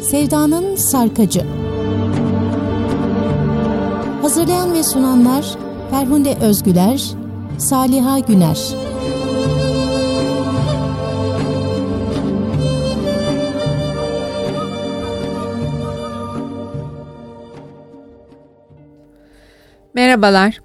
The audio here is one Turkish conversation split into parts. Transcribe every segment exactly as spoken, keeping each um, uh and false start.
Sevdanın Sarkacı. Hazırlayan ve sunanlar Ferhunde Özgüler, Saliha Güner. Merhabalar.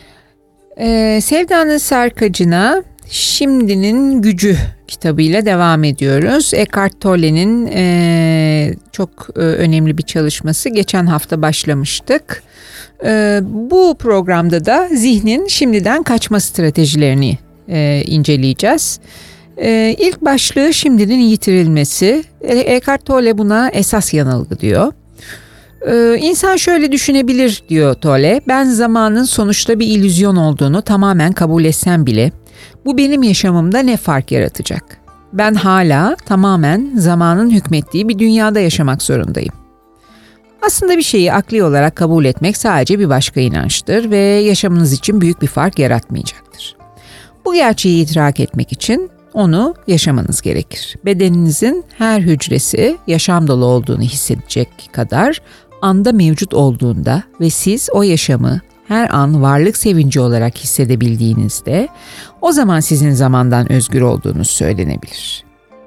Ee, Sevdanın Sarkacı'na Şimdinin Gücü kitabıyla devam ediyoruz. Eckhart Tolle'nin e, çok e, önemli bir çalışması. Geçen hafta başlamıştık. E, bu programda da zihnin şimdiden kaçma stratejilerini e, inceleyeceğiz. E, ilk başlığı şimdinin yitirilmesi. E, Eckhart Tolle buna esas yanılgı diyor. Ee, insan şöyle düşünebilir diyor Tolle. Ben zamanın sonuçta bir illüzyon olduğunu tamamen kabul etsem bile bu benim yaşamımda ne fark yaratacak? Ben hala tamamen zamanın hükmettiği bir dünyada yaşamak zorundayım. Aslında bir şeyi akli olarak kabul etmek sadece bir başka inançtır ve yaşamınız için büyük bir fark yaratmayacaktır. Bu gerçeği idrak etmek için onu yaşamanız gerekir. Bedeninizin her hücresi yaşam dolu olduğunu hissedecek kadar anda mevcut olduğunda ve siz o yaşamı her an varlık sevinci olarak hissedebildiğinizde o zaman sizin zamandan özgür olduğunuz söylenebilir.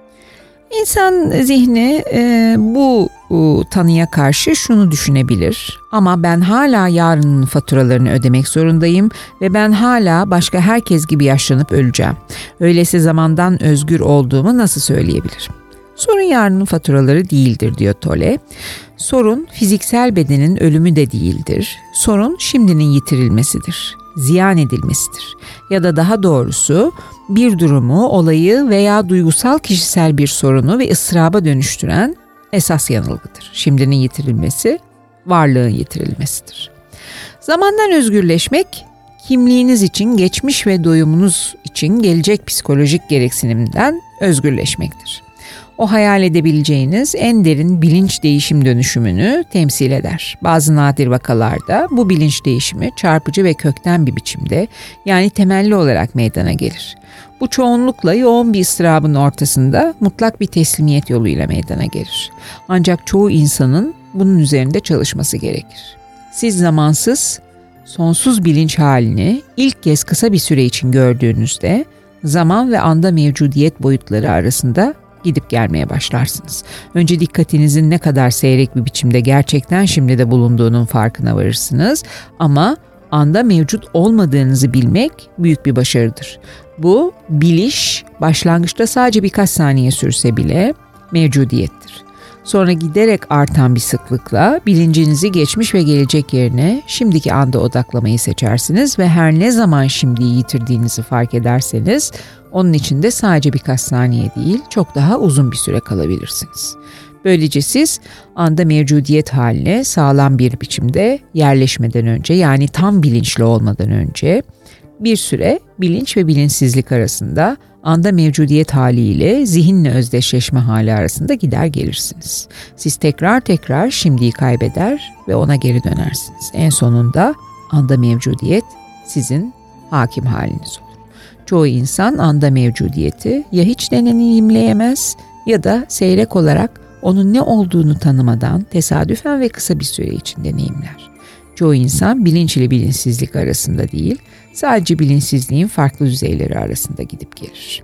İnsan zihni e, bu e, tanıya karşı şunu düşünebilir. Ama ben hala yarının faturalarını ödemek zorundayım ve ben hala başka herkes gibi yaşlanıp öleceğim. Öyleyse zamandan özgür olduğumu nasıl söyleyebilirim? Sorun yarının faturaları değildir diyor Tolle. Sorun fiziksel bedenin ölümü de değildir. Sorun şimdinin yitirilmesidir, ziyan edilmesidir. Ya da daha doğrusu bir durumu, olayı veya duygusal kişisel bir sorunu ve ıstıraba dönüştüren esas yanılgıdır. Şimdinin yitirilmesi, varlığın yitirilmesidir. Zamandan özgürleşmek, kimliğiniz için, geçmiş ve doyumunuz için gelecek psikolojik gereksinimden özgürleşmektir. O hayal edebileceğiniz en derin bilinç değişim dönüşümünü temsil eder. Bazı nadir vakalarda bu bilinç değişimi çarpıcı ve kökten bir biçimde, yani temelli olarak meydana gelir. Bu çoğunlukla yoğun bir ıstırabın ortasında mutlak bir teslimiyet yoluyla meydana gelir. Ancak çoğu insanın bunun üzerinde çalışması gerekir. Siz zamansız, sonsuz bilinç halini ilk kez kısa bir süre için gördüğünüzde zaman ve anda mevcudiyet boyutları arasında gidip gelmeye başlarsınız. Önce dikkatinizin ne kadar seyrek bir biçimde gerçekten şimdi de bulunduğunun farkına varırsınız ama anda mevcut olmadığınızı bilmek büyük bir başarıdır. Bu biliş başlangıçta sadece birkaç saniye sürse bile mevcudiyettir. Sonra giderek artan bir sıklıkla bilincinizi geçmiş ve gelecek yerine şimdiki anda odaklamayı seçersiniz ve her ne zaman şimdiyi yitirdiğinizi fark ederseniz onun içinde sadece birkaç saniye değil, çok daha uzun bir süre kalabilirsiniz. Böylece siz anda mevcudiyet haline sağlam bir biçimde yerleşmeden önce, yani tam bilinçli olmadan önce bir süre bilinç ve bilinçsizlik arasında, anda mevcudiyet haliyle zihinle özdeşleşme hali arasında gider gelirsiniz. Siz tekrar tekrar şimdiyi kaybeder ve ona geri dönersiniz. En sonunda anda mevcudiyet sizin hakim haliniz olur. Çoğu insan anda mevcudiyeti ya hiç deneyimleyemez ya da seyrek olarak onun ne olduğunu tanımadan tesadüfen ve kısa bir süre için deneyimler. Çoğu insan bilinç ile bilinçsizlik arasında değil, sadece bilinçsizliğin farklı düzeyleri arasında gidip gelir.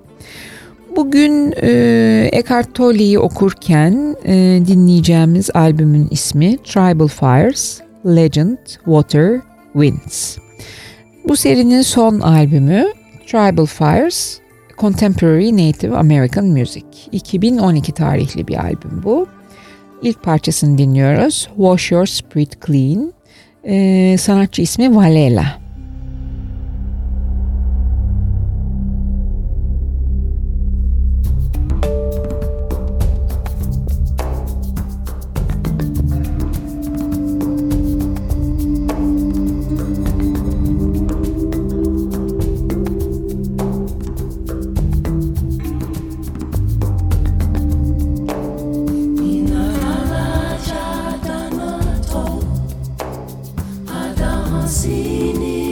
Bugün e, Eckhart Tolle'yi okurken e, dinleyeceğimiz albümün ismi Tribal Fires, Legend, Water, Winds. Bu serinin son albümü Tribal Fires, Contemporary Native American Music. iki bin on iki tarihli bir albüm bu. İlk parçasını dinliyoruz. Wash Your Spirit Clean. Ee, sanatçı ismi Valela. Sini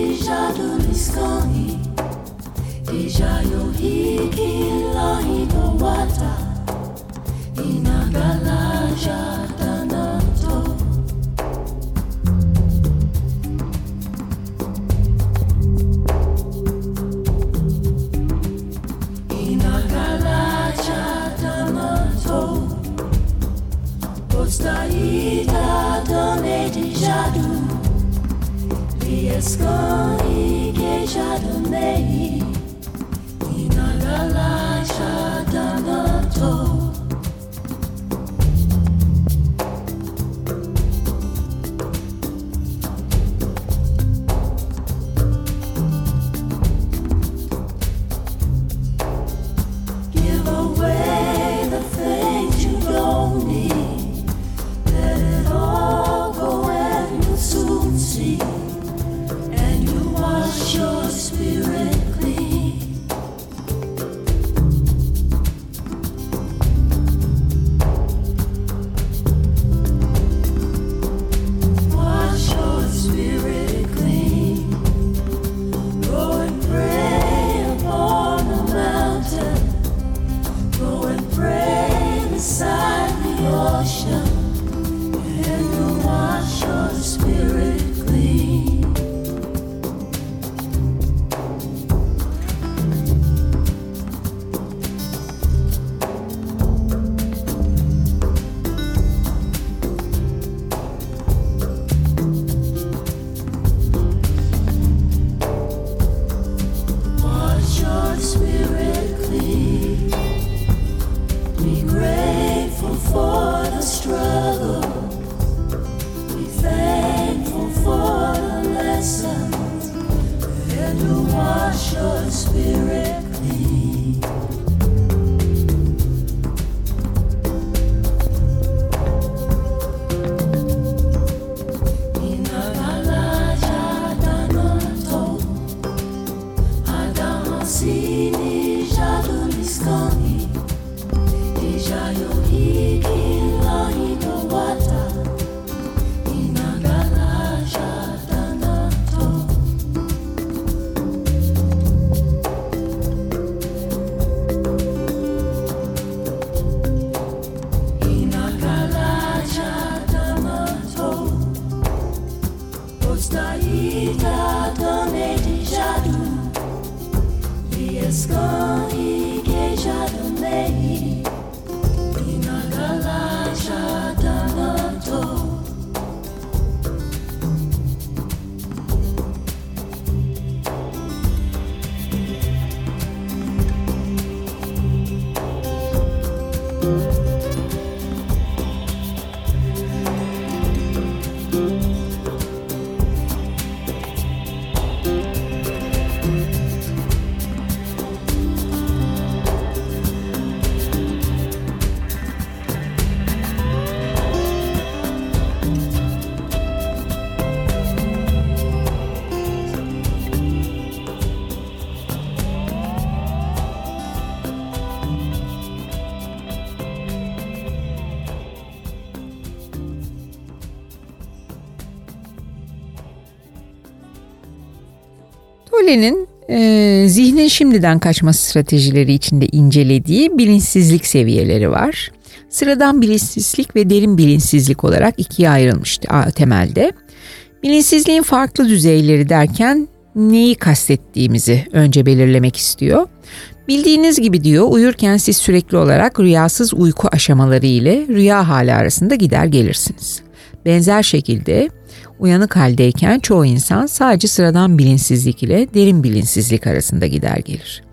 Tolle'nin e, zihnin şimdiden kaçma stratejileri içinde incelediği bilinçsizlik seviyeleri var. Sıradan bilinçsizlik ve derin bilinçsizlik olarak ikiye ayrılmıştı temelde. Bilinçsizliğin farklı düzeyleri derken neyi kastettiğimizi önce belirlemek istiyor. Bildiğiniz gibi diyor, uyurken siz sürekli olarak rüyasız uyku aşamaları ile rüya hali arasında gider gelirsiniz. Benzer şekilde uyanık haldeyken çoğu insan sadece sıradan bilinçsizlik ile derin bilinçsizlik arasında gider gelir.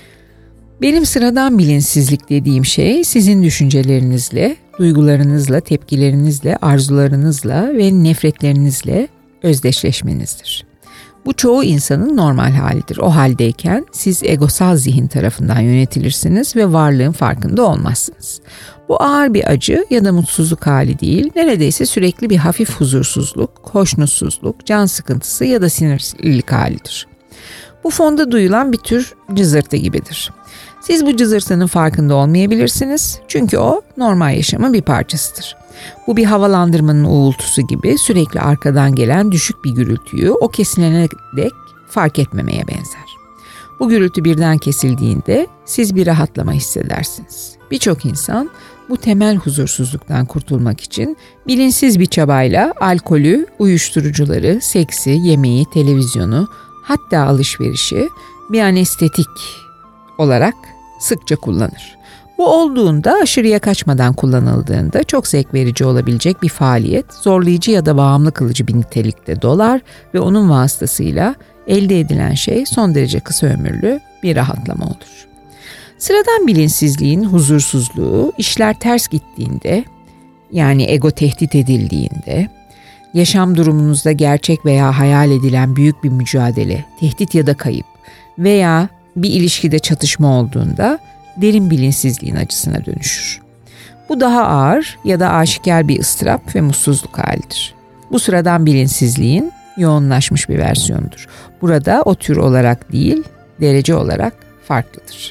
Benim sıradan bilinçsizlik dediğim şey sizin düşüncelerinizle, duygularınızla, tepkilerinizle, arzularınızla ve nefretlerinizle özdeşleşmenizdir. Bu çoğu insanın normal halidir. O haldeyken siz egosal zihin tarafından yönetilirsiniz ve varlığın farkında olmazsınız. Bu ağır bir acı ya da mutsuzluk hali değil, neredeyse sürekli bir hafif huzursuzluk, hoşnutsuzluk, can sıkıntısı ya da sinirlilik halidir. Bu fonda duyulan bir tür cızırtı gibidir. Siz bu cızırtının farkında olmayabilirsiniz çünkü o normal yaşamın bir parçasıdır. Bu bir havalandırmanın uğultusu gibi sürekli arkadan gelen düşük bir gürültüyü o kesilene dek fark etmemeye benzer. Bu gürültü birden kesildiğinde siz bir rahatlama hissedersiniz. Birçok insan bu temel huzursuzluktan kurtulmak için bilinçsiz bir çabayla alkolü, uyuşturucuları, seksi, yemeği, televizyonu, hatta alışverişi bir anestetik olarak sıkça kullanır. Bu olduğunda, aşırıya kaçmadan kullanıldığında çok zevk verici olabilecek bir faaliyet, zorlayıcı ya da bağımlı kılıcı bir nitelikte dolar ve onun vasıtasıyla elde edilen şey son derece kısa ömürlü bir rahatlama olur. Sıradan bilinçsizliğin huzursuzluğu, işler ters gittiğinde, yani ego tehdit edildiğinde, yaşam durumunuzda gerçek veya hayal edilen büyük bir mücadele, tehdit ya da kayıp veya bir ilişkide çatışma olduğunda derin bilinçsizliğin acısına dönüşür. Bu daha ağır ya da aşikar bir ıstırap ve mutsuzluk halidir. Bu sıradan bilinçsizliğin yoğunlaşmış bir versiyonudur. Burada o tür olarak değil, derece olarak farklıdır.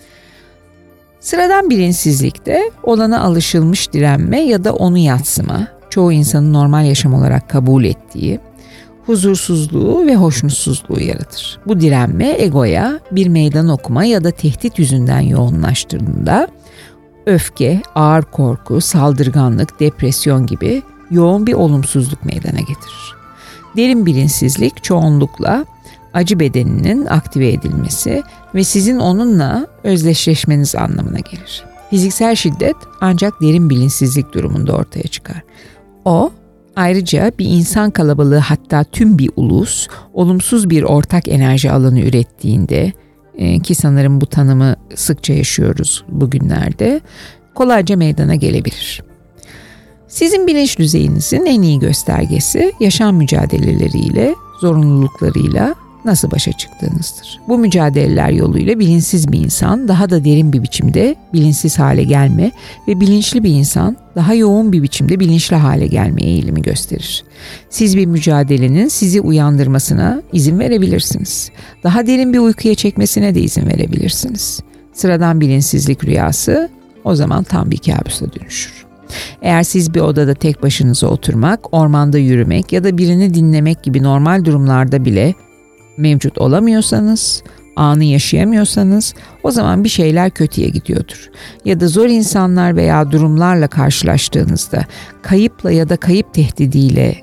Sıradan bilinçsizlikte olana alışılmış direnme ya da onu yadsıma, çoğu insanın normal yaşam olarak kabul ettiği, huzursuzluğu ve hoşnutsuzluğu yaratır. Bu direnme egoya bir meydan okuma ya da tehdit yüzünden yoğunlaştığında öfke, ağır korku, saldırganlık, depresyon gibi yoğun bir olumsuzluk meydana getirir. Derin bilinçsizlik çoğunlukla acı bedeninin aktive edilmesi ve sizin onunla özdeşleşmeniz anlamına gelir. Fiziksel şiddet ancak derin bilinçsizlik durumunda ortaya çıkar. O, ayrıca bir insan kalabalığı, hatta tüm bir ulus olumsuz bir ortak enerji alanı ürettiğinde, ki sanırım bu tanımı sıkça yaşıyoruz bugünlerde, kolayca meydana gelebilir. Sizin bilinç düzeyinizin en iyi göstergesi yaşam mücadeleleriyle, zorunluluklarıyla nasıl başa çıktığınızdır. Bu mücadeleler yoluyla bilinçsiz bir insan daha da derin bir biçimde bilinçsiz hale gelme ve bilinçli bir insan daha yoğun bir biçimde bilinçli hale gelme eğilimi gösterir. Siz bir mücadelenin sizi uyandırmasına izin verebilirsiniz. Daha derin bir uykuya çekmesine de izin verebilirsiniz. Sıradan bilinçsizlik rüyası o zaman tam bir kabusa dönüşür. Eğer siz bir odada tek başınıza oturmak, ormanda yürümek ya da birini dinlemek gibi normal durumlarda bile mevcut olamıyorsanız, anı yaşayamıyorsanız, o zaman bir şeyler kötüye gidiyordur. Ya da zor insanlar veya durumlarla karşılaştığınızda, kayıpla ya da kayıp tehdidiyle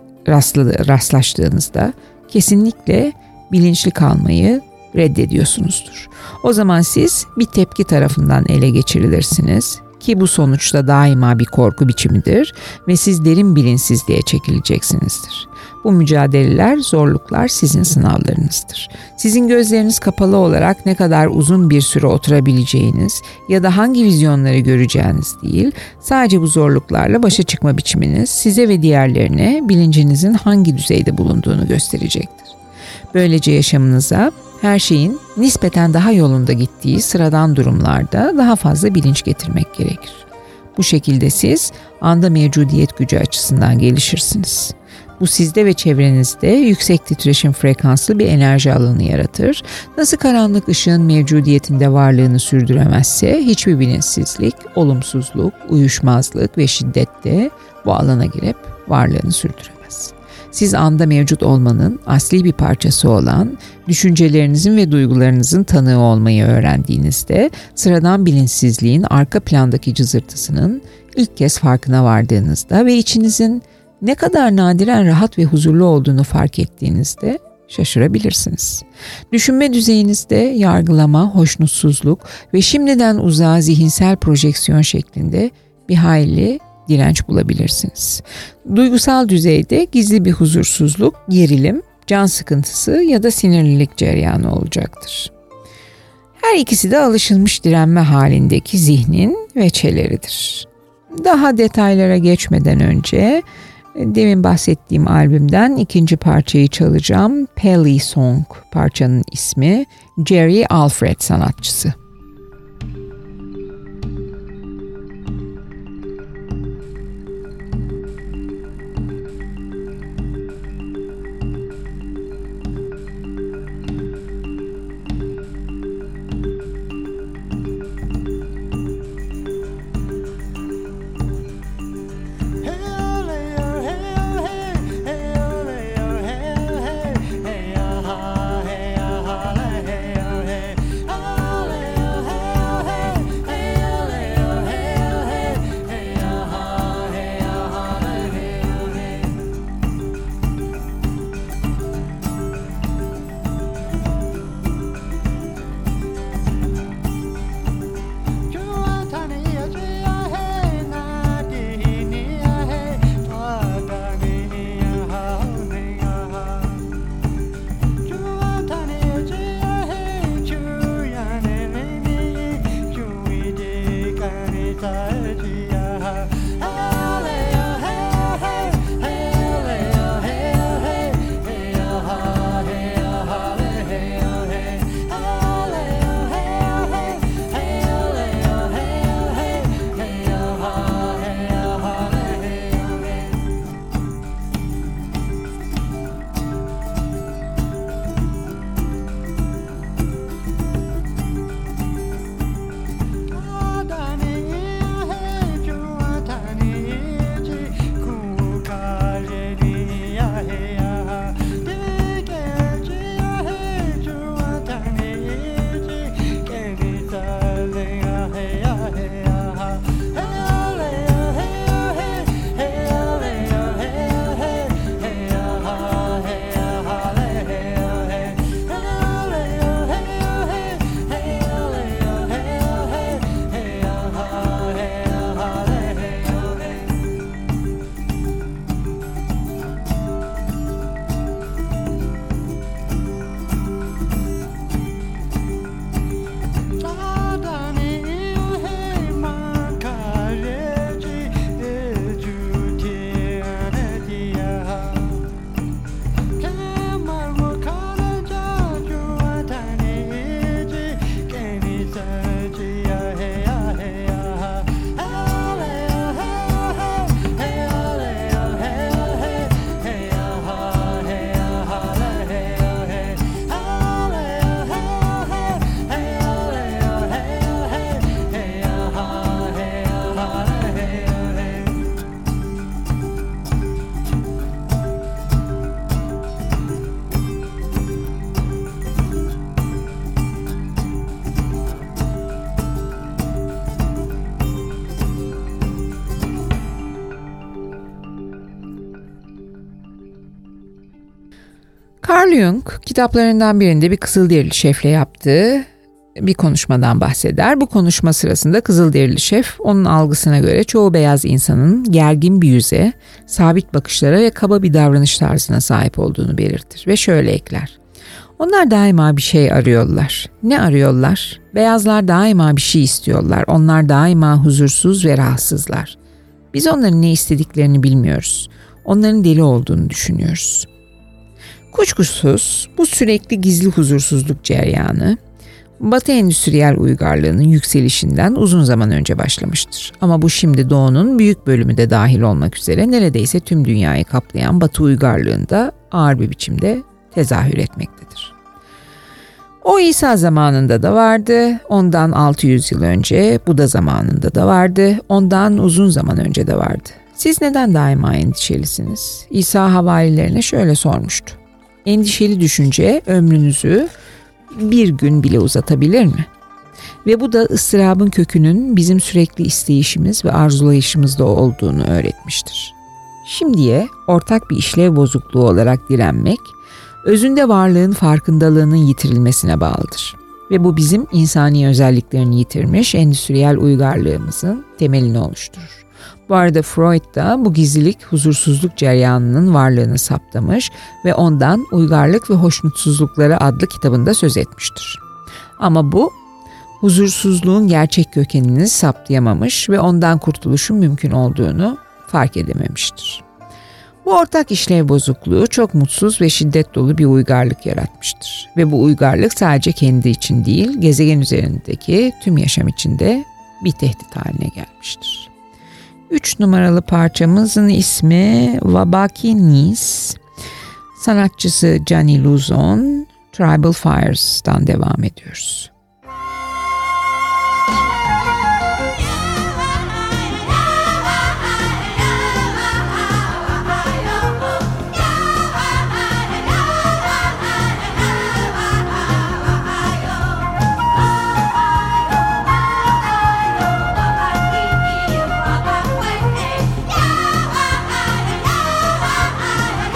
rastlaştığınızda kesinlikle bilinçli kalmayı reddediyorsunuzdur. O zaman siz bir tepki tarafından ele geçirilirsiniz ki bu sonuçta daima bir korku biçimidir ve siz derin bilinçsizliğe çekileceksinizdir. Bu mücadeleler, zorluklar sizin sınavlarınızdır. Sizin gözleriniz kapalı olarak ne kadar uzun bir süre oturabileceğiniz ya da hangi vizyonları göreceğiniz değil, sadece bu zorluklarla başa çıkma biçiminiz size ve diğerlerine bilincinizin hangi düzeyde bulunduğunu gösterecektir. Böylece yaşamınıza her şeyin nispeten daha yolunda gittiği sıradan durumlarda daha fazla bilinç getirmek gerekir. Bu şekilde siz anda mevcudiyet gücü açısından gelişirsiniz. Bu sizde ve çevrenizde yüksek titreşim frekanslı bir enerji alanı yaratır. Nasıl karanlık ışığın mevcudiyetinde varlığını sürdüremezse hiçbir bilinçsizlik, olumsuzluk, uyuşmazlık ve şiddet de bu alana girip varlığını sürdüremez. Siz anda mevcut olmanın asli bir parçası olan, düşüncelerinizin ve duygularınızın tanığı olmayı öğrendiğinizde sıradan bilinçsizliğin arka plandaki cızırtısının ilk kez farkına vardığınızda ve içinizin ne kadar nadiren rahat ve huzurlu olduğunu fark ettiğinizde şaşırabilirsiniz. Düşünme düzeyinizde yargılama, hoşnutsuzluk ve şimdiden uzağa zihinsel projeksiyon şeklinde bir hayli direnç bulabilirsiniz. Duygusal düzeyde gizli bir huzursuzluk, gerilim, can sıkıntısı ya da sinirlilik cereyanı olacaktır. Her ikisi de alışılmış direnme halindeki zihnin veçeleridir. Daha detaylara geçmeden önce demin bahsettiğim albümden ikinci parçayı çalacağım. Pele Song parçanın ismi, Jerry Alfred sanatçısı. Hey, Carl Jung kitaplarından birinde bir Kızılderili şefle yaptığı bir konuşmadan bahseder. Bu konuşma sırasında Kızılderili şef onun algısına göre çoğu beyaz insanın gergin bir yüze, sabit bakışlara ve kaba bir davranış tarzına sahip olduğunu belirtir ve şöyle ekler. Onlar daima bir şey arıyorlar. Ne arıyorlar? Beyazlar daima bir şey istiyorlar. Onlar daima huzursuz ve rahatsızlar. Biz onların ne istediklerini bilmiyoruz. Onların deli olduğunu düşünüyoruz. Kuşkusuz bu sürekli gizli huzursuzluk cereyanı Batı endüstriyel uygarlığının yükselişinden uzun zaman önce başlamıştır. Ama bu şimdi Doğu'nun büyük bölümü de dahil olmak üzere neredeyse tüm dünyayı kaplayan Batı uygarlığında ağır bir biçimde tezahür etmektedir. O İsa zamanında da vardı, ondan altı yüz yıl önce Buda zamanında da vardı, ondan uzun zaman önce de vardı. Siz neden daima endişelisiniz? İsa havarilerine şöyle sormuştu. Endişeli düşünce ömrünüzü bir gün bile uzatabilir mi? Ve bu da ıstırabın kökünün bizim sürekli isteyişimiz ve arzulayışımızda olduğunu öğretmiştir. Şimdiye ortak bir işlev bozukluğu olarak direnmek, özünde varlığın farkındalığının yitirilmesine bağlıdır. Ve bu bizim insani özelliklerini yitirmiş endüstriyel uygarlığımızın temelini oluşturur. Bu arada Freud da bu gizlilik, huzursuzluk cereyanının varlığını saptamış ve ondan Uygarlık ve Hoşnutsuzlukları adlı kitabında söz etmiştir. Ama bu, huzursuzluğun gerçek kökenini saptayamamış ve ondan kurtuluşun mümkün olduğunu fark edememiştir. Bu ortak işlev bozukluğu çok mutsuz ve şiddet dolu bir uygarlık yaratmıştır. Ve bu uygarlık sadece kendi için değil, gezegen üzerindeki tüm yaşam için de bir tehdit haline gelmiştir. Üç numaralı parçamızın ismi Wabaki Nis, sanatçısı Gianni Luzon, Tribal Fires'tan devam ediyoruz.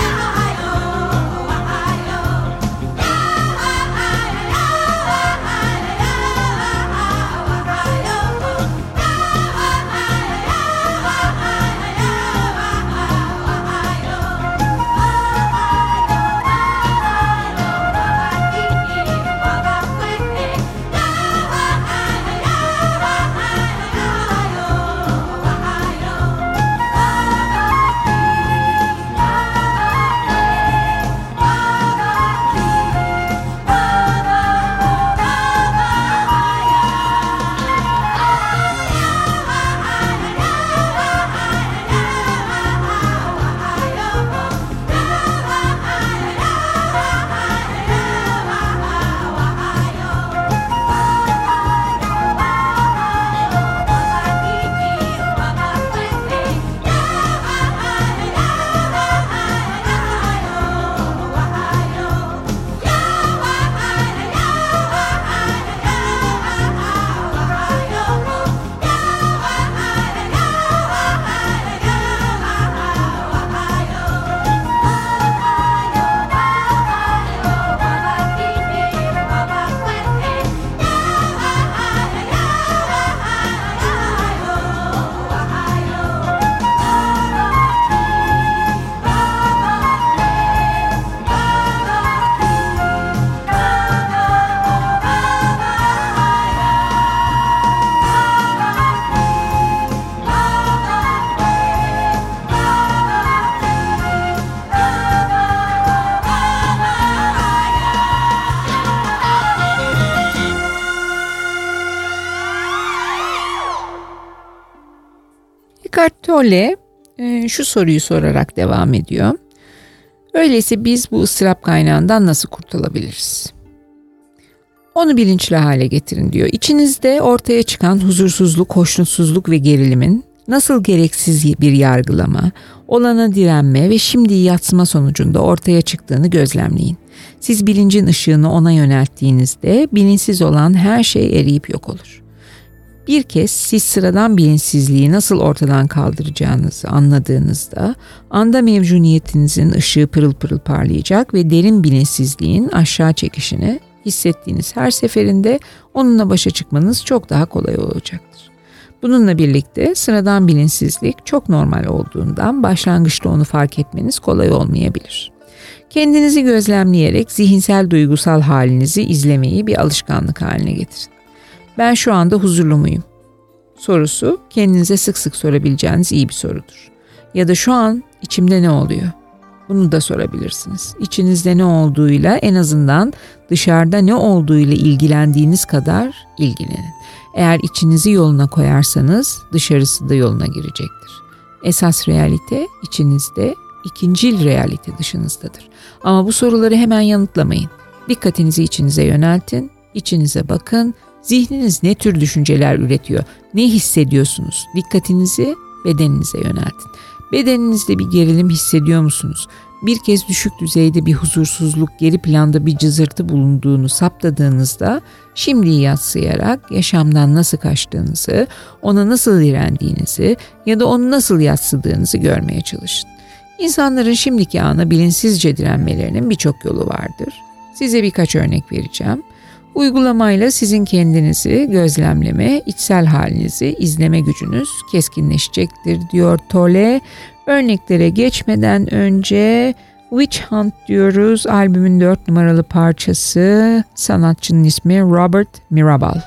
Bye. Eckhart Tolle e, şu soruyu sorarak devam ediyor. Öyleyse biz bu ıstırap kaynağından nasıl kurtulabiliriz? Onu bilinçli hale getirin diyor. İçinizde ortaya çıkan huzursuzluk, hoşnutsuzluk ve gerilimin nasıl gereksiz bir yargılama, olana direnme ve şimdiyi yatsıma sonucunda ortaya çıktığını gözlemleyin. Siz bilincin ışığını ona yönelttiğinizde bilinçsiz olan her şey eriyip yok olur. Bir kez siz sıradan bilinçsizliği nasıl ortadan kaldıracağınızı anladığınızda anda mevcuniyetinizin ışığı pırıl pırıl parlayacak ve derin bilinçsizliğin aşağı çekişini hissettiğiniz her seferinde onunla başa çıkmanız çok daha kolay olacaktır. Bununla birlikte sıradan bilinçsizlik çok normal olduğundan başlangıçta onu fark etmeniz kolay olmayabilir. Kendinizi gözlemleyerek zihinsel duygusal halinizi izlemeyi bir alışkanlık haline getirin. Ben şu anda huzurlu muyum? Sorusu kendinize sık sık sorabileceğiniz iyi bir sorudur. Ya da şu an içimde ne oluyor? Bunu da sorabilirsiniz. İçinizde ne olduğuyla en azından dışarıda ne olduğuyla ilgilendiğiniz kadar ilgilenin. Eğer içinizi yoluna koyarsanız dışarısı da yoluna girecektir. Esas realite içinizde, ikincil realite dışınızdadır. Ama bu soruları hemen yanıtlamayın. Dikkatinizi içinize yöneltin, içinize bakın. Zihniniz ne tür düşünceler üretiyor? Ne hissediyorsunuz? Dikkatinizi bedeninize yöneltin. Bedeninizde bir gerilim hissediyor musunuz? Bir kez düşük düzeyde bir huzursuzluk, geri planda bir cızırtı bulunduğunu saptadığınızda şimdiyi yadsıyarak yaşamdan nasıl kaçtığınızı, ona nasıl direndiğinizi ya da onu nasıl yadsıdığınızı görmeye çalışın. İnsanların şimdiki ana bilinçsizce direnmelerinin birçok yolu vardır. Size birkaç örnek vereceğim. Uygulamayla sizin kendinizi gözlemleme, içsel halinizi izleme gücünüz keskinleşecektir diyor Tolle. Örneklere geçmeden önce Witch Hunt diyoruz. Albümün dört numaralı parçası. Sanatçının ismi Robert Mirabal.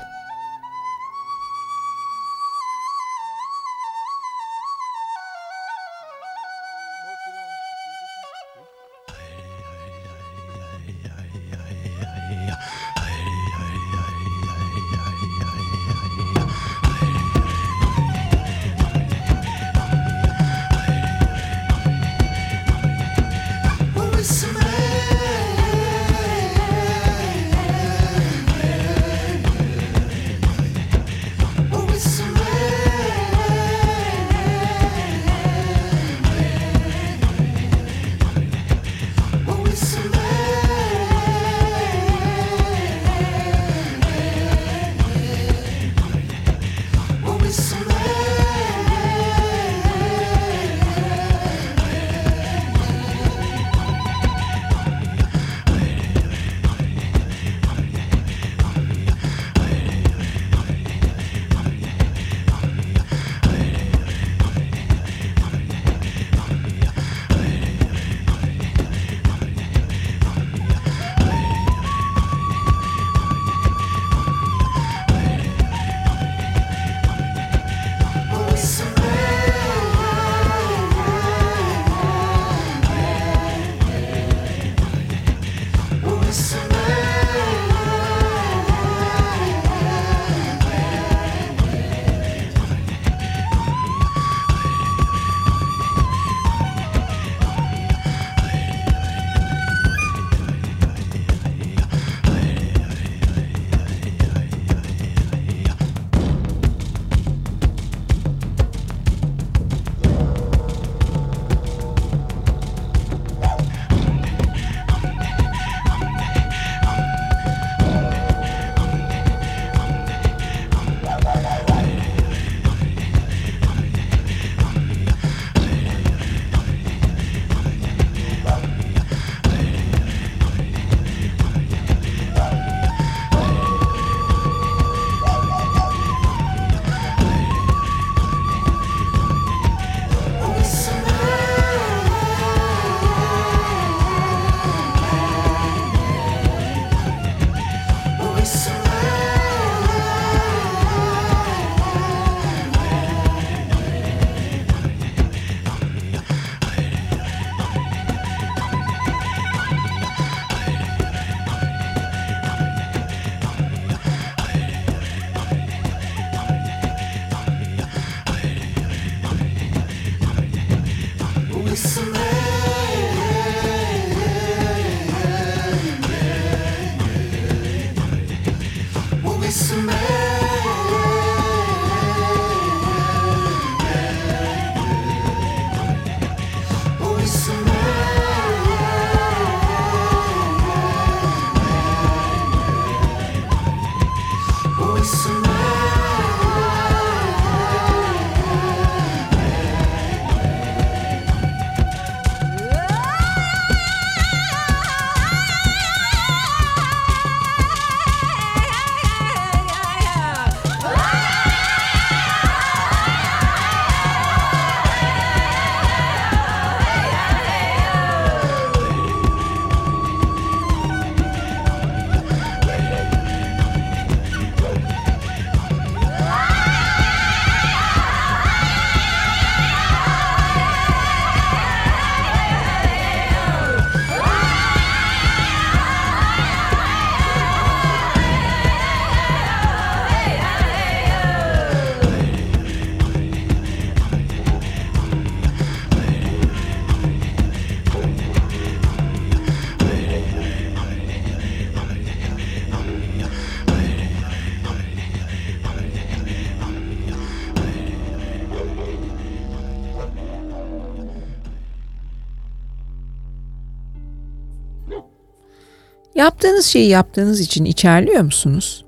Yaptığınız şeyi yaptığınız için içerliyor musunuz?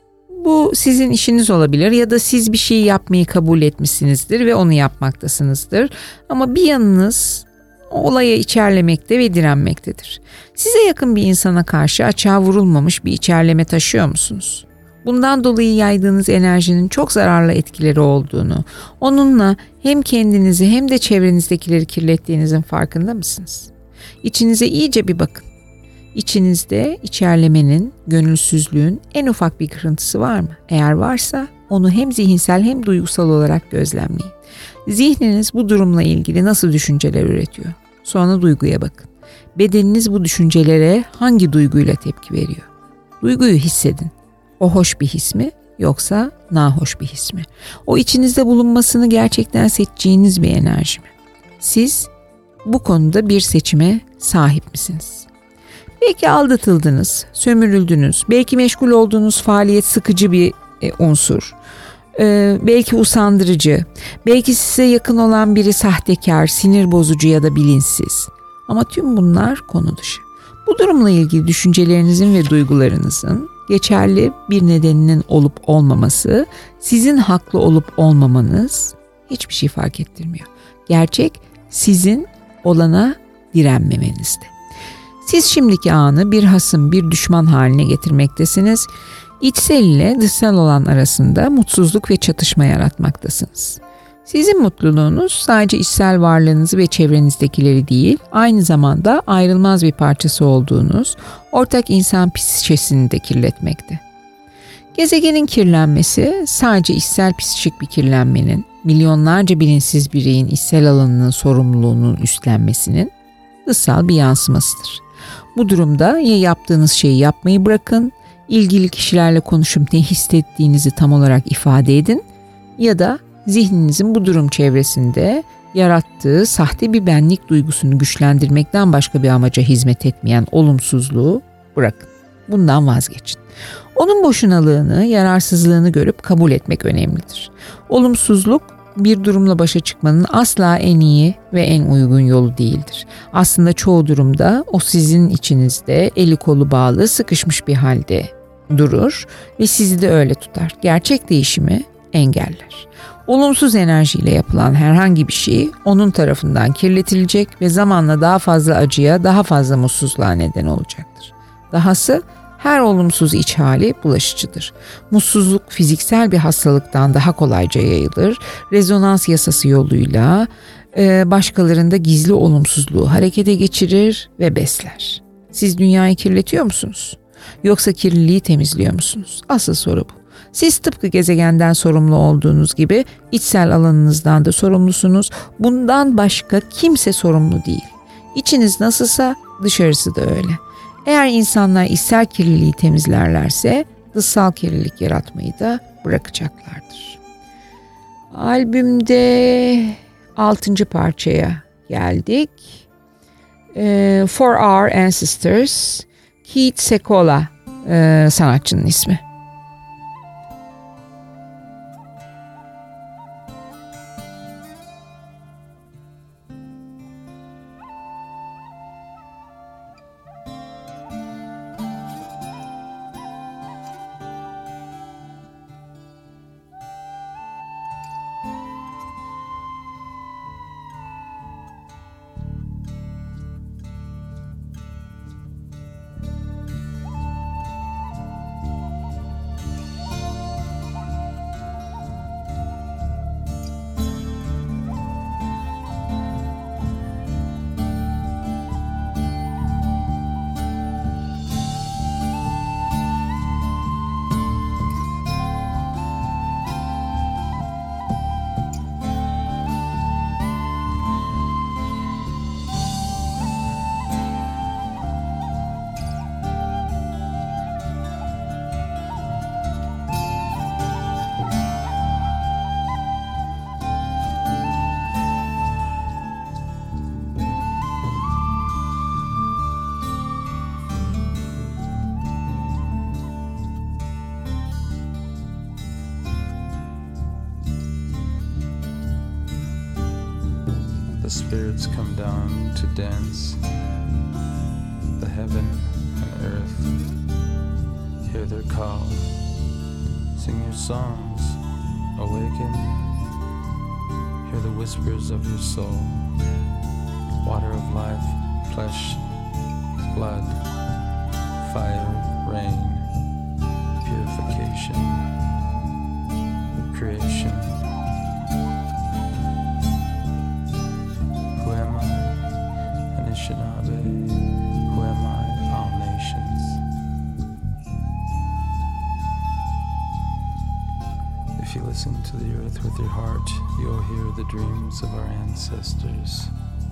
Bu sizin işiniz olabilir ya da siz bir şey yapmayı kabul etmişsinizdir ve onu yapmaktasınızdır. Ama bir yanınız olaya içerlemekte ve direnmektedir. Size yakın bir insana karşı açığa vurulmamış bir içerleme taşıyor musunuz? Bundan dolayı yaydığınız enerjinin çok zararlı etkileri olduğunu, onunla hem kendinizi hem de çevrenizdekileri kirlettiğinizin farkında mısınız? İçinize iyice bir bakın. İçinizde içerlemenin, gönülsüzlüğün en ufak bir kırıntısı var mı? Eğer varsa onu hem zihinsel hem duygusal olarak gözlemleyin. Zihniniz bu durumla ilgili nasıl düşünceler üretiyor? Sonra duyguya bakın. Bedeniniz bu düşüncelere hangi duyguyla tepki veriyor? Duyguyu hissedin. O hoş bir his mi yoksa nahoş bir his mi? O içinizde bulunmasını gerçekten seçeceğiniz bir enerji mi? Siz bu konuda bir seçime sahip misiniz? Belki aldatıldınız, sömürüldünüz, belki meşgul olduğunuz faaliyet sıkıcı bir e, unsur, ee, belki usandırıcı, belki size yakın olan biri sahtekar, sinir bozucu ya da bilinçsiz. Ama tüm bunlar konu dışı. Bu durumla ilgili düşüncelerinizin ve duygularınızın geçerli bir nedeninin olup olmaması, sizin haklı olup olmamanız hiçbir şey fark ettirmiyor. Gerçek sizin olana direnmemenizde. Siz şimdiki anı bir hasım, bir düşman haline getirmektesiniz. İçsel ile dışsal olan arasında mutsuzluk ve çatışma yaratmaktasınız. Sizin mutluluğunuz sadece içsel varlığınızı ve çevrenizdekileri değil, aynı zamanda ayrılmaz bir parçası olduğunuz ortak insan psikisini de kirletmekte. Gezegenin kirlenmesi sadece içsel psikik bir kirlenmenin, milyonlarca bilinçsiz bireyin içsel alanının sorumluluğunun üstlenmesinin dışsal bir yansımasıdır. Bu durumda ya yaptığınız şeyi yapmayı bırakın, ilgili kişilerle konuşup ne hissettiğinizi tam olarak ifade edin ya da zihninizin bu durum çevresinde yarattığı sahte bir benlik duygusunu güçlendirmekten başka bir amaca hizmet etmeyen olumsuzluğu bırakın. Bundan vazgeçin. Onun boşunalığını, yararsızlığını görüp kabul etmek önemlidir. Olumsuzluk bir durumla başa çıkmanın asla en iyi ve en uygun yolu değildir. Aslında çoğu durumda o sizin içinizde eli kolu bağlı, sıkışmış bir halde durur ve sizi de öyle tutar. Gerçek değişimi engeller. Olumsuz enerjiyle yapılan herhangi bir şey onun tarafından kirletilecek ve zamanla daha fazla acıya, daha fazla mutsuzluğa neden olacaktır. Dahası her olumsuz iç hali bulaşıcıdır. Mutsuzluk fiziksel bir hastalıktan daha kolayca yayılır. Rezonans yasası yoluyla e, başkalarında gizli olumsuzluğu harekete geçirir ve besler. Siz dünyayı kirletiyor musunuz? Yoksa kirliliği temizliyor musunuz? Asıl soru bu. Siz tıpkı gezegenden sorumlu olduğunuz gibi içsel alanınızdan da sorumlusunuz. Bundan başka kimse sorumlu değil. İçiniz nasılsa dışarısı da öyle. Eğer insanlar içsel kirliliği temizlerlerse dışsal kirlilik yaratmayı da bırakacaklardır. Albümde altıncı parçaya geldik. Ee, For Our Ancestors, Keith Secola e, sanatçının ismi. Spirits come down to dance the heaven and earth, hear their call, sing your songs, awaken, hear the whispers of your soul, water of life, flesh, blood, fire, rain, purification, creation. Who am I? Anishinaabe. Who am I? All nations. If you listen to the earth with your heart, you'll hear the dreams of our ancestors.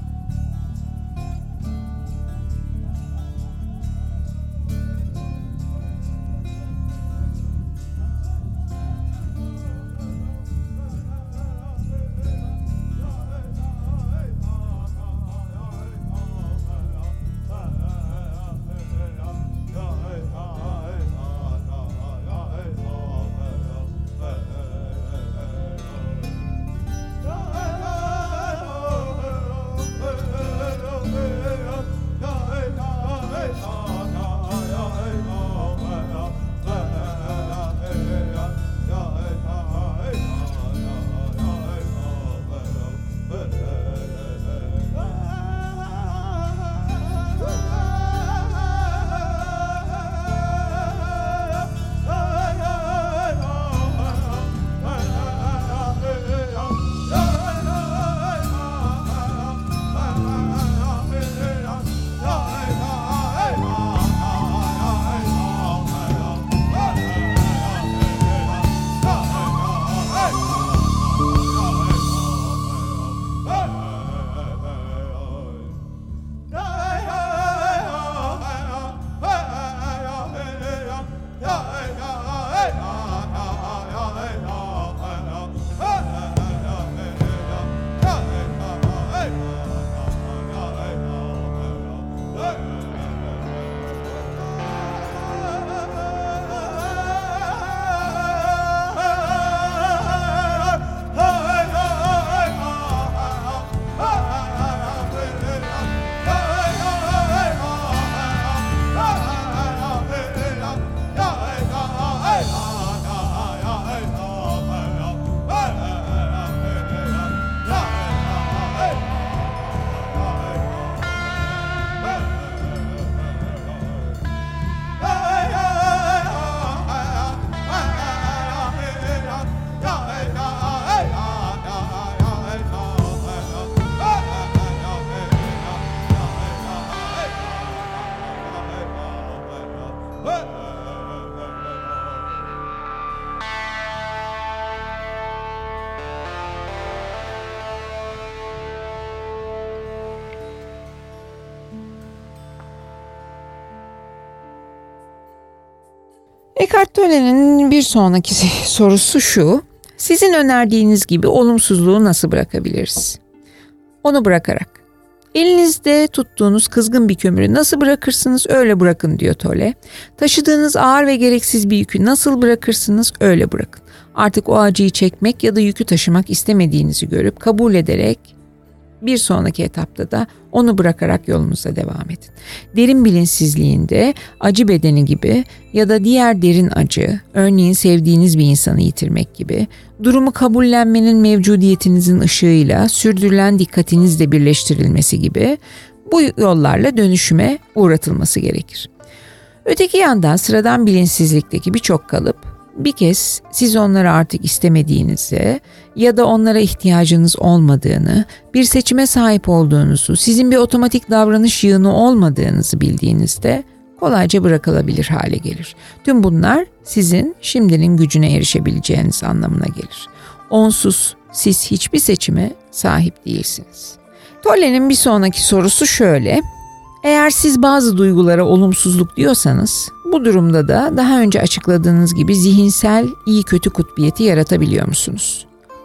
Eckhart Tolle'nin bir sonraki sorusu şu: sizin önerdiğiniz gibi olumsuzluğu nasıl bırakabiliriz? Onu bırakarak. Elinizde tuttuğunuz kızgın bir kömürü nasıl bırakırsınız öyle bırakın diyor Tolle. Taşıdığınız ağır ve gereksiz bir yükü nasıl bırakırsınız öyle bırakın. Artık o acıyı çekmek ya da yükü taşımak istemediğinizi görüp kabul ederek bir sonraki etapta da onu bırakarak yolunuza devam edin. Derin bilinçsizliğinde acı bedeni gibi ya da diğer derin acı, örneğin sevdiğiniz bir insanı yitirmek gibi, durumu kabullenmenin mevcudiyetinizin ışığıyla sürdürülen dikkatinizle birleştirilmesi gibi bu yollarla dönüşüme uğratılması gerekir. Öteki yandan sıradan bilinçsizlikteki birçok kalıp, bir kez siz onları artık istemediğinizi ya da onlara ihtiyacınız olmadığını, bir seçime sahip olduğunuzu, sizin bir otomatik davranış yığını olmadığınızı bildiğinizde kolayca bırakılabilir hale gelir. Tüm bunlar sizin şimdinin gücüne erişebileceğiniz anlamına gelir. Onsuz siz hiçbir seçime sahip değilsiniz. Tolle'nin bir sonraki sorusu şöyle: eğer siz bazı duygulara olumsuzluk diyorsanız, bu durumda da daha önce açıkladığınız gibi zihinsel iyi kötü kutbiyeti yaratabiliyor musunuz?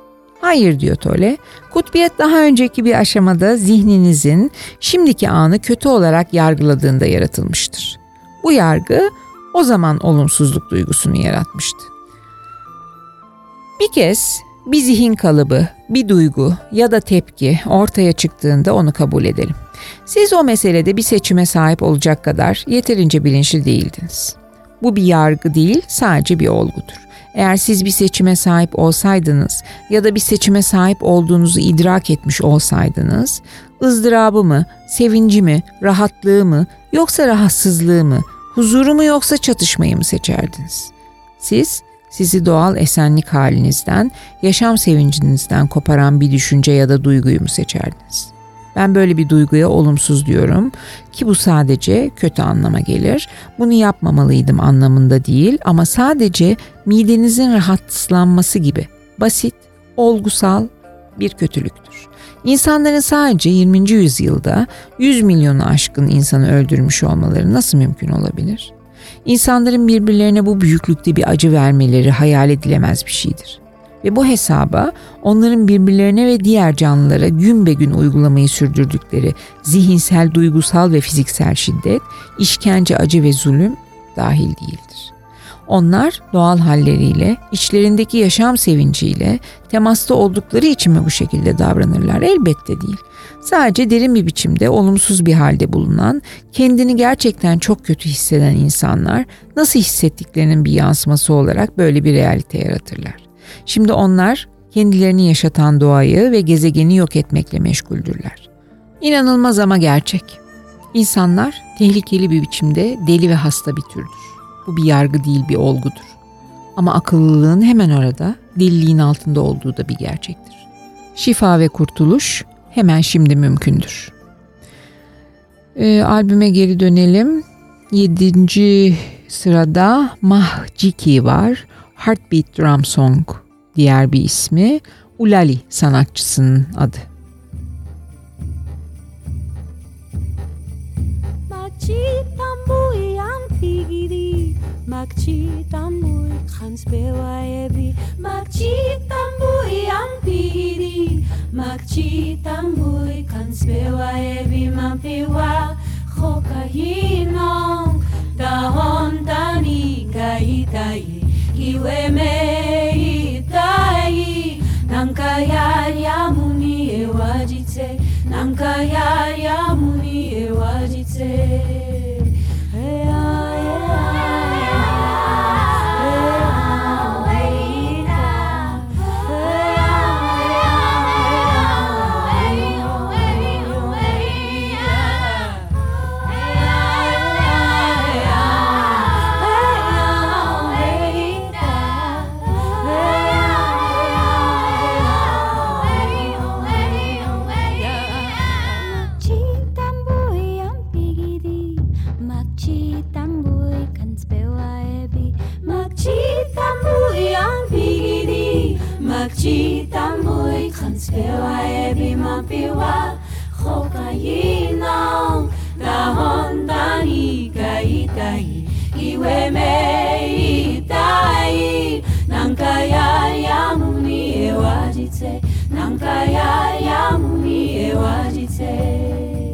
Hayır diyor Tolle. Kutbiyet daha önceki bir aşamada zihninizin şimdiki anı kötü olarak yargıladığında yaratılmıştır. Bu yargı o zaman olumsuzluk duygusunu yaratmıştı. Bir kez bir zihin kalıbı, bir duygu ya da tepki ortaya çıktığında onu kabul edelim. Siz o meselede bir seçime sahip olacak kadar yeterince bilinçli değildiniz. Bu bir yargı değil, sadece bir olgudur. Eğer siz bir seçime sahip olsaydınız ya da bir seçime sahip olduğunuzu idrak etmiş olsaydınız, ızdırabı mı, sevinci mi, rahatlığı mı, yoksa rahatsızlığı mı, huzuru mu yoksa çatışmayı mı seçerdiniz? Siz, sizi doğal esenlik halinizden, yaşam sevincinizden koparan bir düşünce ya da duyguyu mu seçerdiniz? Ben böyle bir duyguya olumsuz diyorum ki bu sadece kötü anlama gelir. Bunu yapmamalıydım anlamında değil ama sadece midenizin rahatsızlanması gibi basit, olgusal bir kötülüktür. İnsanların sadece yirminci yüzyılda yüz milyonu aşkın insanı öldürmüş olmaları nasıl mümkün olabilir? İnsanların birbirlerine bu büyüklükte bir acı vermeleri hayal edilemez bir şeydir. Ve bu hesaba onların birbirlerine ve diğer canlılara gün be gün uygulamayı sürdürdükleri zihinsel, duygusal ve fiziksel şiddet, işkence, acı ve zulüm dahil değildir. Onlar doğal halleriyle, içlerindeki yaşam sevinciyle temasta oldukları için mi bu şekilde davranırlar? Elbette değil. Sadece derin bir biçimde olumsuz bir halde bulunan, kendini gerçekten çok kötü hisseden insanlar nasıl hissettiklerinin bir yansıması olarak böyle bir realite yaratırlar. Şimdi onlar kendilerini yaşatan doğayı ve gezegeni yok etmekle meşguldürler. İnanılmaz ama gerçek. İnsanlar tehlikeli bir biçimde deli ve hasta bir türdür. Bu bir yargı değil, bir olgudur. Ama akıllılığın hemen orada, deliliğin altında olduğu da bir gerçektir. Şifa ve kurtuluş hemen şimdi mümkündür. E, albüme geri dönelim. Yedinci sırada Mahjiki var. Heartbeat Drum Song diğer bir ismi. Ulali sanatçısının adı. Magci tambui khans bewa ebi Magci tambui ampiri Magci tambui khans bewa ebi mampiwa khokahinong dahon tani gaitai iwe me itai nankaya yamuni ewajitse nankaya yamuni ewajitse Magci tambui khans bewa ebi mampiwa khokayinong dahon tani gaitai iwe me itai nankaya yamuni ewajitse nankaya yamuni ewajitse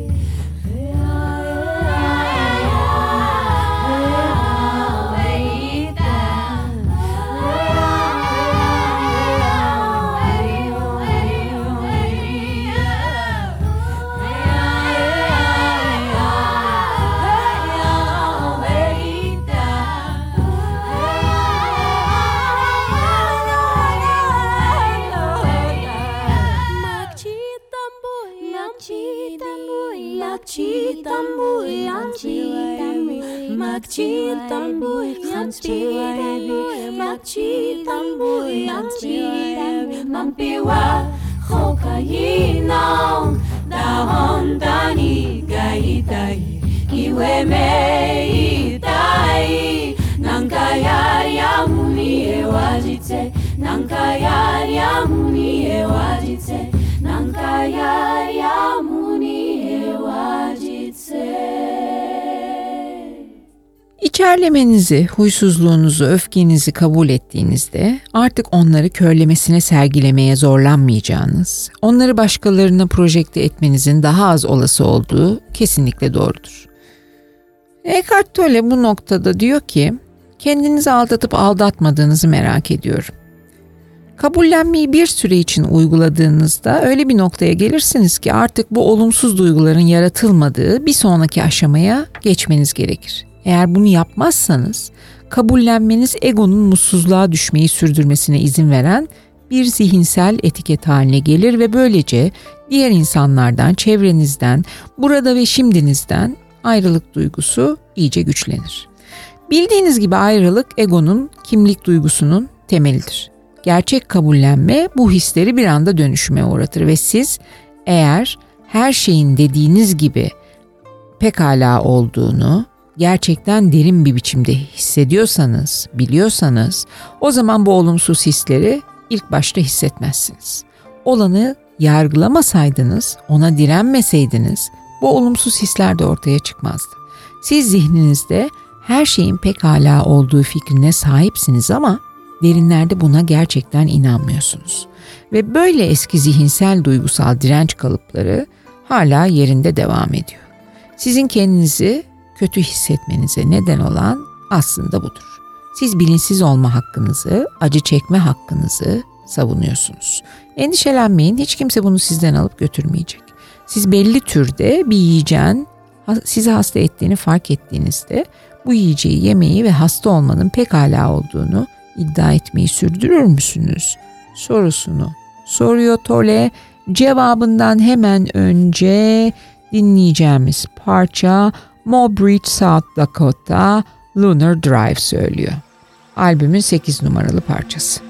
Magci tambui ampiri Magci tambui khans bewa ebi Magci tambui ampiri mampiwa khokayinong dahon tani gaitai iwe me itai nankaya yamuni ewajitse nankaya yamuni ewajitse nankaya yamuni İçerlemenizi, huysuzluğunuzu, öfkenizi kabul ettiğinizde artık onları körlemesine sergilemeye zorlanmayacağınız, onları başkalarına projekte etmenizin daha az olası olduğu kesinlikle doğrudur. Eckhart Tolle bu noktada diyor ki, kendinizi aldatıp aldatmadığınızı merak ediyorum. Kabullenmeyi bir süre için uyguladığınızda öyle bir noktaya gelirsiniz ki artık bu olumsuz duyguların yaratılmadığı bir sonraki aşamaya geçmeniz gerekir. Eğer bunu yapmazsanız kabullenmeniz egonun mutsuzluğa düşmeyi sürdürmesine izin veren bir zihinsel etiket haline gelir ve böylece diğer insanlardan, çevrenizden, burada ve şimdinizden ayrılık duygusu iyice güçlenir. Bildiğiniz gibi ayrılık egonun kimlik duygusunun temelidir. Gerçek kabullenme bu hisleri bir anda dönüşüme uğratır ve siz eğer her şeyin dediğiniz gibi pekala olduğunu gerçekten derin bir biçimde hissediyorsanız, biliyorsanız o zaman bu olumsuz hisleri ilk başta hissetmezsiniz. Olanı yargılamasaydınız, ona direnmeseydiniz bu olumsuz hisler de ortaya çıkmazdı. Siz zihninizde her şeyin pekala olduğu fikrine sahipsiniz ama derinlerde buna gerçekten inanmıyorsunuz. Ve böyle eski zihinsel duygusal direnç kalıpları hala yerinde devam ediyor. Sizin kendinizi kötü hissetmenize neden olan aslında budur. Siz bilinçsiz olma hakkınızı, acı çekme hakkınızı savunuyorsunuz. Endişelenmeyin, hiç kimse bunu sizden alıp götürmeyecek. Siz belli türde bir yiyeceğin sizi hasta ettiğini fark ettiğinizde bu yiyeceği yemeyi ve hasta olmanın pekala olduğunu iddia etmeyi sürdürür müsünüz? Sorusunu soruyor Tolle. Cevabından hemen önce dinleyeceğimiz parça Mobridge, South Dakota, Lunar Drive söylüyor. Albümün sekiz numaralı parçası.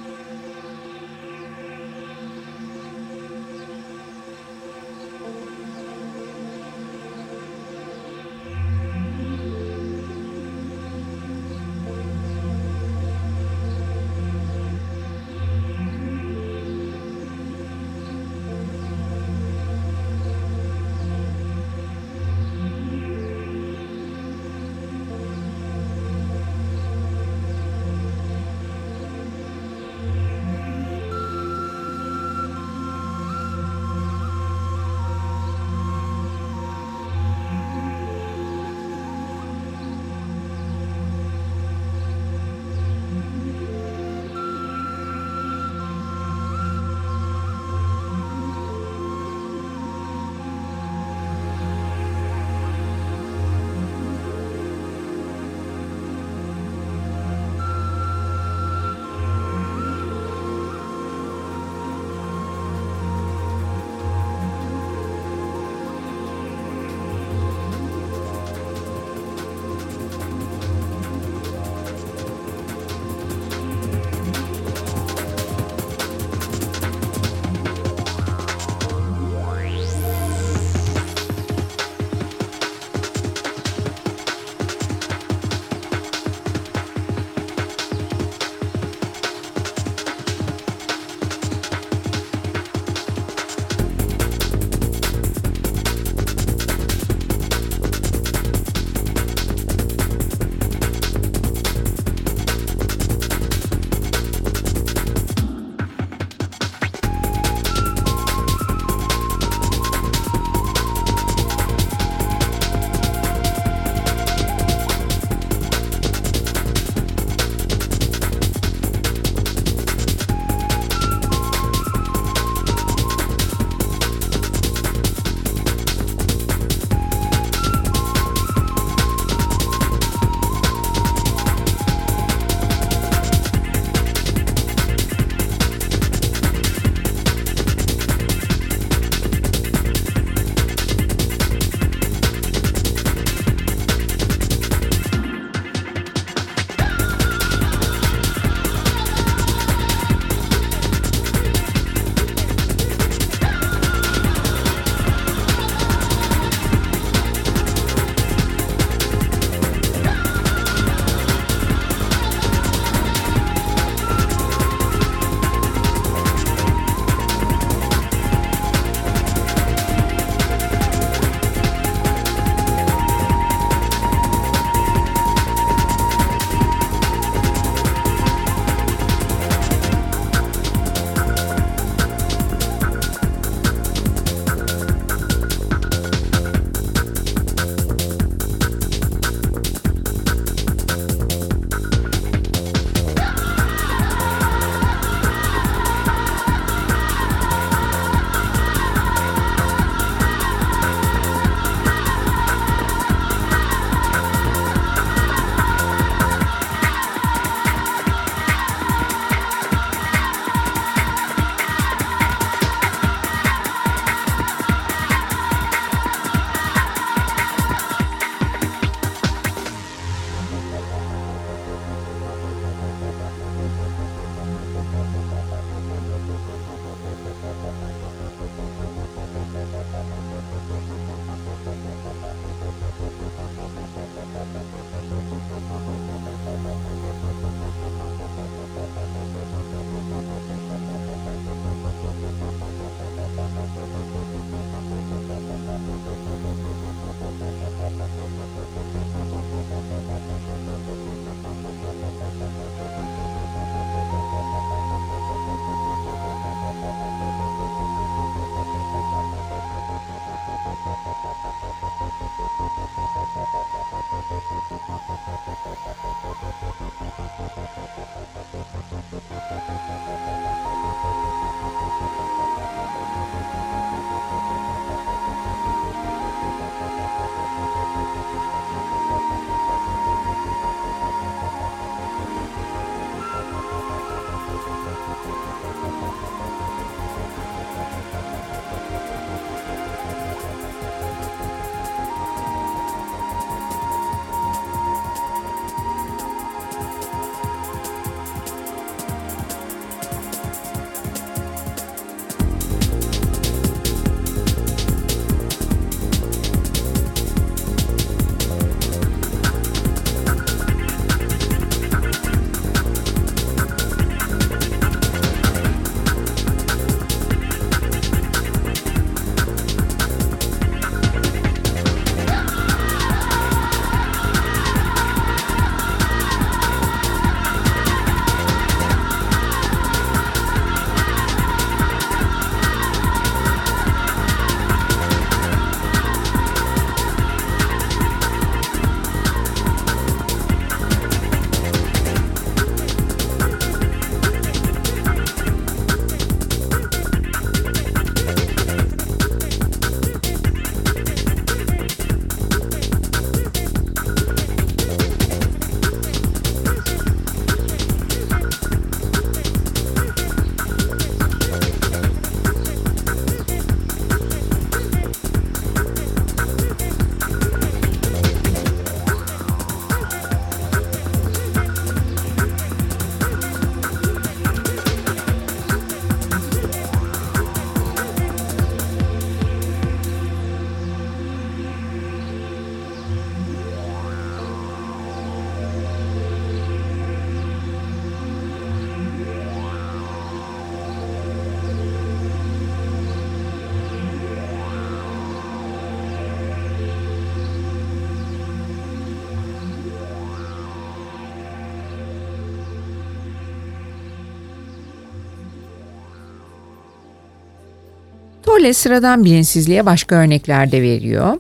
Tolle sıradan bilinçsizliğe başka örnekler de veriyor.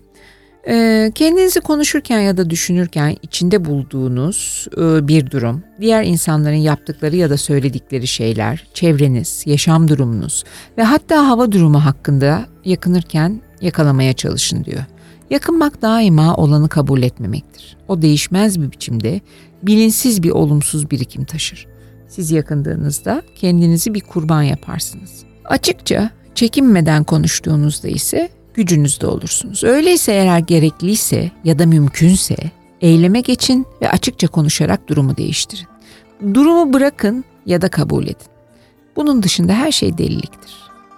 Ee, kendinizi konuşurken ya da düşünürken içinde bulduğunuz e, bir durum, diğer insanların yaptıkları ya da söyledikleri şeyler, çevreniz, yaşam durumunuz ve hatta hava durumu hakkında yakınırken yakalamaya çalışın diyor. Yakınmak daima olanı kabul etmemektir. O değişmez bir biçimde bilinçsiz bir olumsuz birikim taşır. Siz yakındığınızda kendinizi bir kurban yaparsınız. Açıkça, çekinmeden konuştuğunuzda ise gücünüzde olursunuz. Öyleyse eğer gerekliyse ya da mümkünse eyleme geçin ve açıkça konuşarak durumu değiştirin. Durumu bırakın ya da kabul edin. Bunun dışında her şey deliliktir.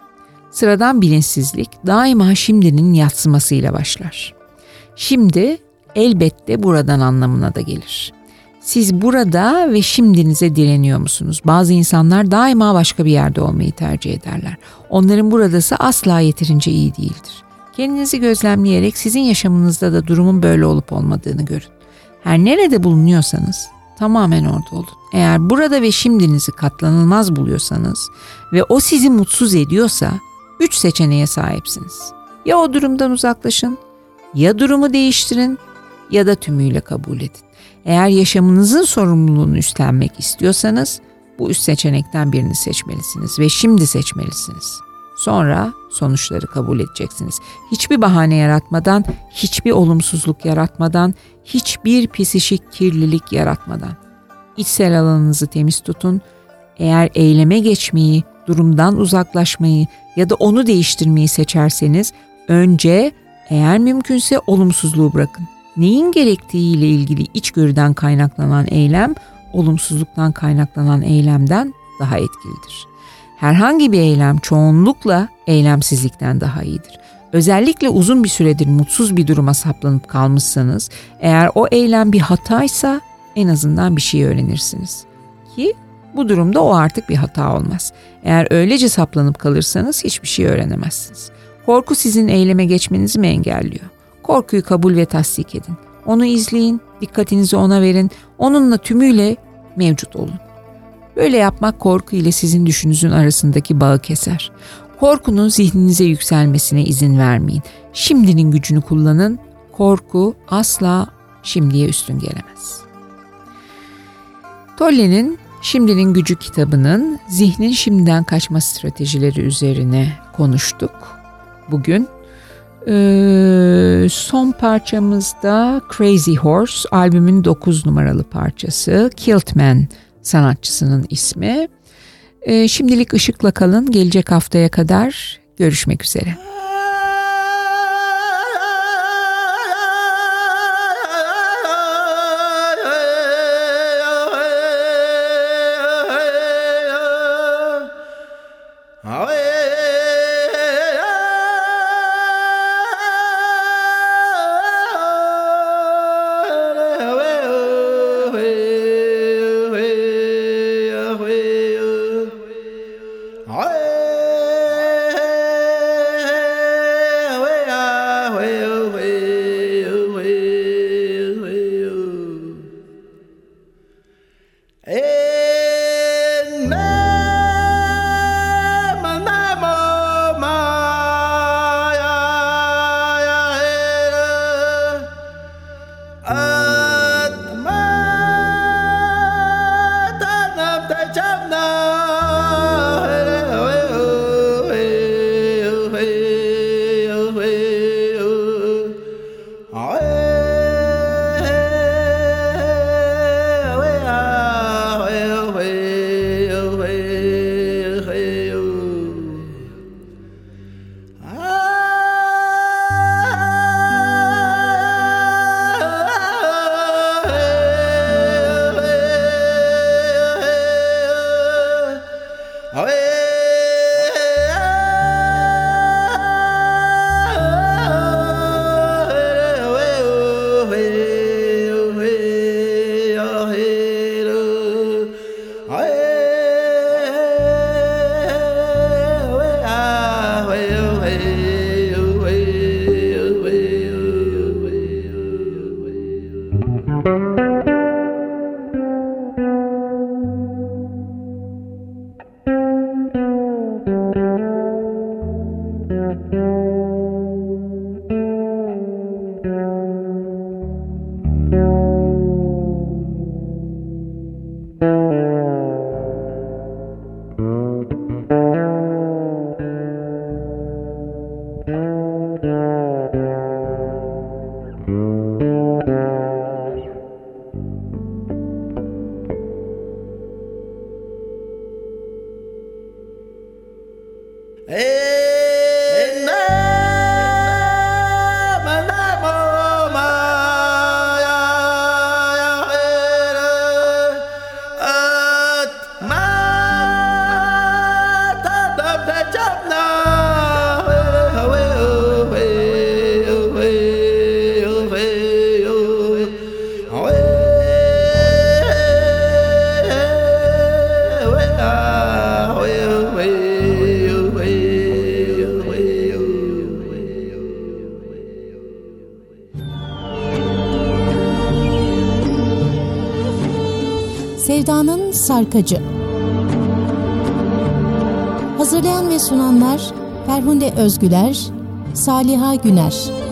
Sıradan bilinçsizlik daima şimdinin yadsımasıyla başlar. Şimdi elbette buradan anlamına da gelir. Siz burada ve şimdinize direniyor musunuz? Bazı insanlar daima başka bir yerde olmayı tercih ederler. Onların buradası asla yeterince iyi değildir. Kendinizi gözlemleyerek sizin yaşamınızda da durumun böyle olup olmadığını görün. Her nerede bulunuyorsanız tamamen orada olun. Eğer burada ve şimdinizi katlanılmaz buluyorsanız ve o sizi mutsuz ediyorsa üç seçeneğe sahipsiniz. Ya o durumdan uzaklaşın, ya durumu değiştirin ya da tümüyle kabul edin. Eğer yaşamınızın sorumluluğunu üstlenmek istiyorsanız bu üç seçenekten birini seçmelisiniz ve şimdi seçmelisiniz. Sonra sonuçları kabul edeceksiniz. Hiçbir bahane yaratmadan, hiçbir olumsuzluk yaratmadan, hiçbir psikik kirlilik yaratmadan. İçsel alanınızı temiz tutun. Eğer eyleme geçmeyi, durumdan uzaklaşmayı ya da onu değiştirmeyi seçerseniz önce eğer mümkünse olumsuzluğu bırakın. Neyin gerektiğiyle ilgili içgörüden kaynaklanan eylem, olumsuzluktan kaynaklanan eylemden daha etkilidir. Herhangi bir eylem çoğunlukla eylemsizlikten daha iyidir. Özellikle uzun bir süredir mutsuz bir duruma saplanıp kalmışsanız, eğer o eylem bir hataysa en azından bir şey öğrenirsiniz. Ki bu durumda o artık bir hata olmaz. Eğer öylece saplanıp kalırsanız hiçbir şey öğrenemezsiniz. Korku sizin eyleme geçmenizi mi engelliyor? Korkuyu kabul ve tasdik edin. Onu izleyin, dikkatinizi ona verin, onunla tümüyle mevcut olun. Böyle yapmak korku ile sizin düşününüzün arasındaki bağı keser. Korkunun zihninize yükselmesine izin vermeyin. Şimdinin gücünü kullanın. Korku asla şimdiye üstün gelemez. Tolle'nin Şimdinin Gücü kitabının zihnin şimdiden kaçma stratejileri üzerine konuştuk bugün. Ee, son parçamızda Crazy Horse, albümün dokuz numaralı parçası. Kiltman sanatçısının ismi. Ee, şimdilik ışıkla kalın. Gelecek haftaya kadar görüşmek üzere. Hey, na, na, na, Sevdanın Sarkacı. Hazırlayan ve sunanlar Ferhunde Özgüler, Saliha Güner.